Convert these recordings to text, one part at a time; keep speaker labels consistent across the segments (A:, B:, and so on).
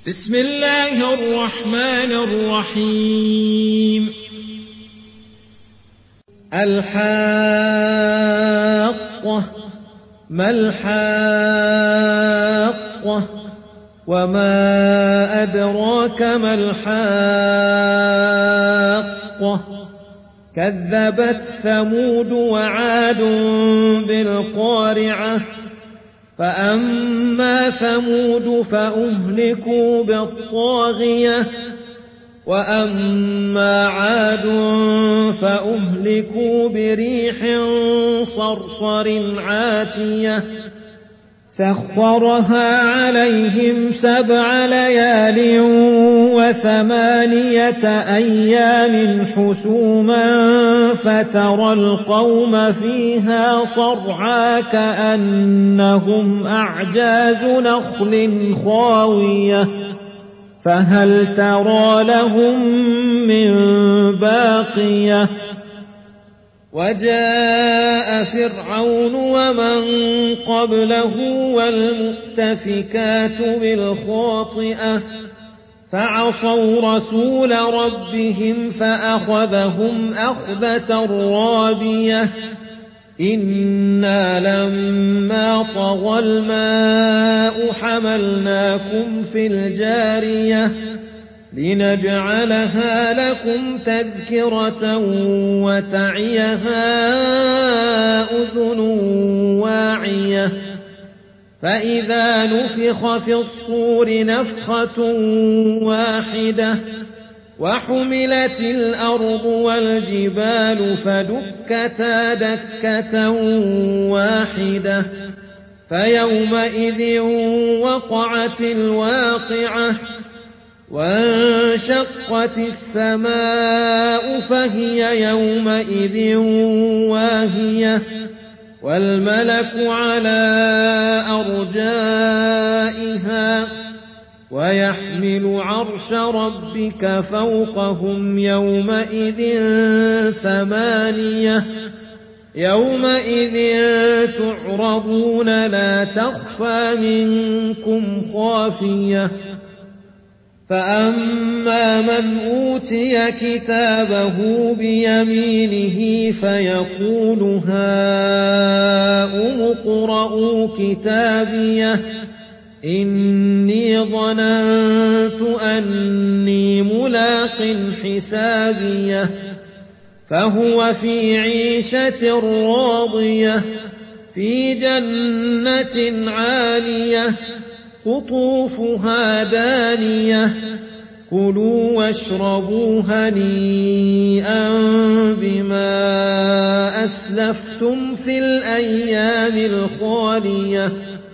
A: بسم الله الرحمن الرحيم.
B: الحاقة ما الحاقة وما أدراك ما الحاقة كذبت ثمود وعاد بالقارعة فأما ثمود فأهلكوا بالطاغية وأما عاد فأهلكوا بريح صرصر عاتية سخرها عليهم 7 ليال و8 أيام حسوما فترى القوم فيها صرعا كأنهم أعجاز نخل خاوية فهل ترى لهم من باقية وجاء فرعون ومن قبله والمؤتفكات بالخاطئة فعصوا رسول ربهم فأخذهم أخذة رابية إنا لما طغى الماء حملناكم في الجارية لنجعلها لكم تذكرة وتعيها أذن واعية فإذا نفخ في الصور نفخة واحدة وحملت الأرض والجبال فدكتا دكة واحدة فيومئذ وقعت الواقعة وانشقت السماء فهي يومئذ واهية والملك على أرجائها ويحمل عرش ربك فوقهم يومئذ 8 يومئذ تعرضون لا تخفى منكم خافية فأما من أوتي كتابه بيمينه فيقول هاؤم اقرءوا كتابيه إني ظننت أني ملاق حسابيه فهو في عيشة راضية في جنة عالية قطوفها دانية كلوا واشربوا هنيئا بما أسلفتم في الأيام الخالية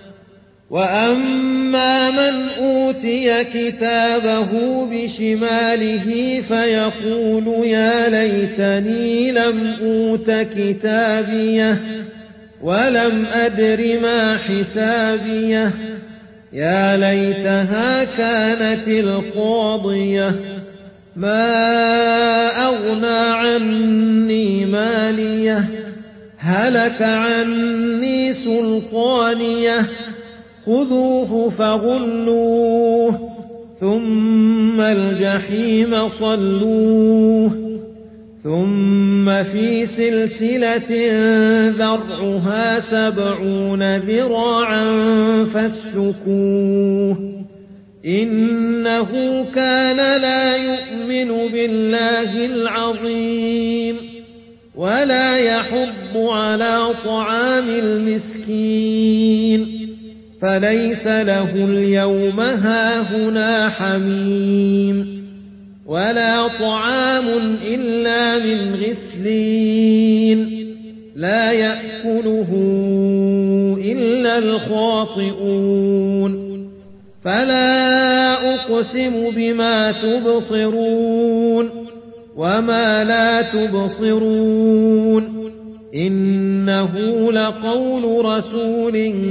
B: وأما من أوتي كتابه بشماله فيقول يا ليتني لم أوت كتابيه ولم أدر ما حسابيه يا ليتها كانت القاضية ما أغنى عني ماليه هلك عني سلطانيه خذوه فغلوه ثم الجحيم صلوه ثم في سلسلة ذرعها 70 ذراعا فاسلكوه إنه كان لا يؤمن بالله العظيم ولا يحض على طعام المسكين فليس له اليوم هاهنا حميم ولا طعام إلا من غسلين لا يأكله إلا الخاطئون فلا أقسم بما تبصرون وما لا تبصرون إنه لقول رسول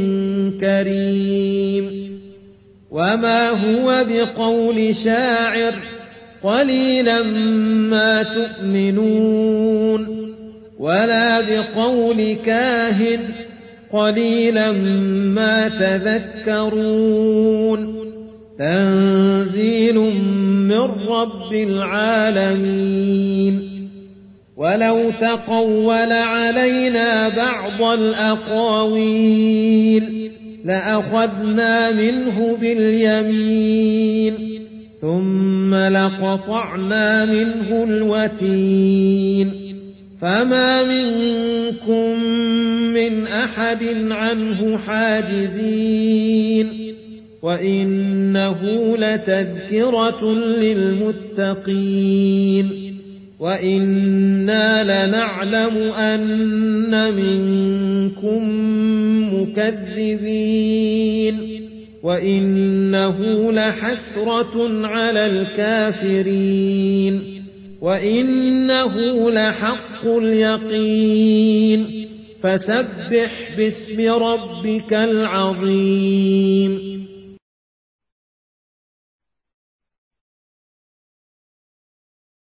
B: كريم وما هو بقول شاعر قليلا ما تؤمنون ولا بقول كاهن قليلا ما تذكرون تنزيل من رب العالمين ولو تقول علينا بعض الأقاويل لأخذنا منه باليمين ثم لقطعنا منه الوتين فما منكم من أحد عنه حاجزين وإنه لتذكرة للمتقين وإنا لنعلم أن منكم مكذبين وإنه لحسرة على الكافرين وإنه لحق اليقين فسبح باسم ربك العظيم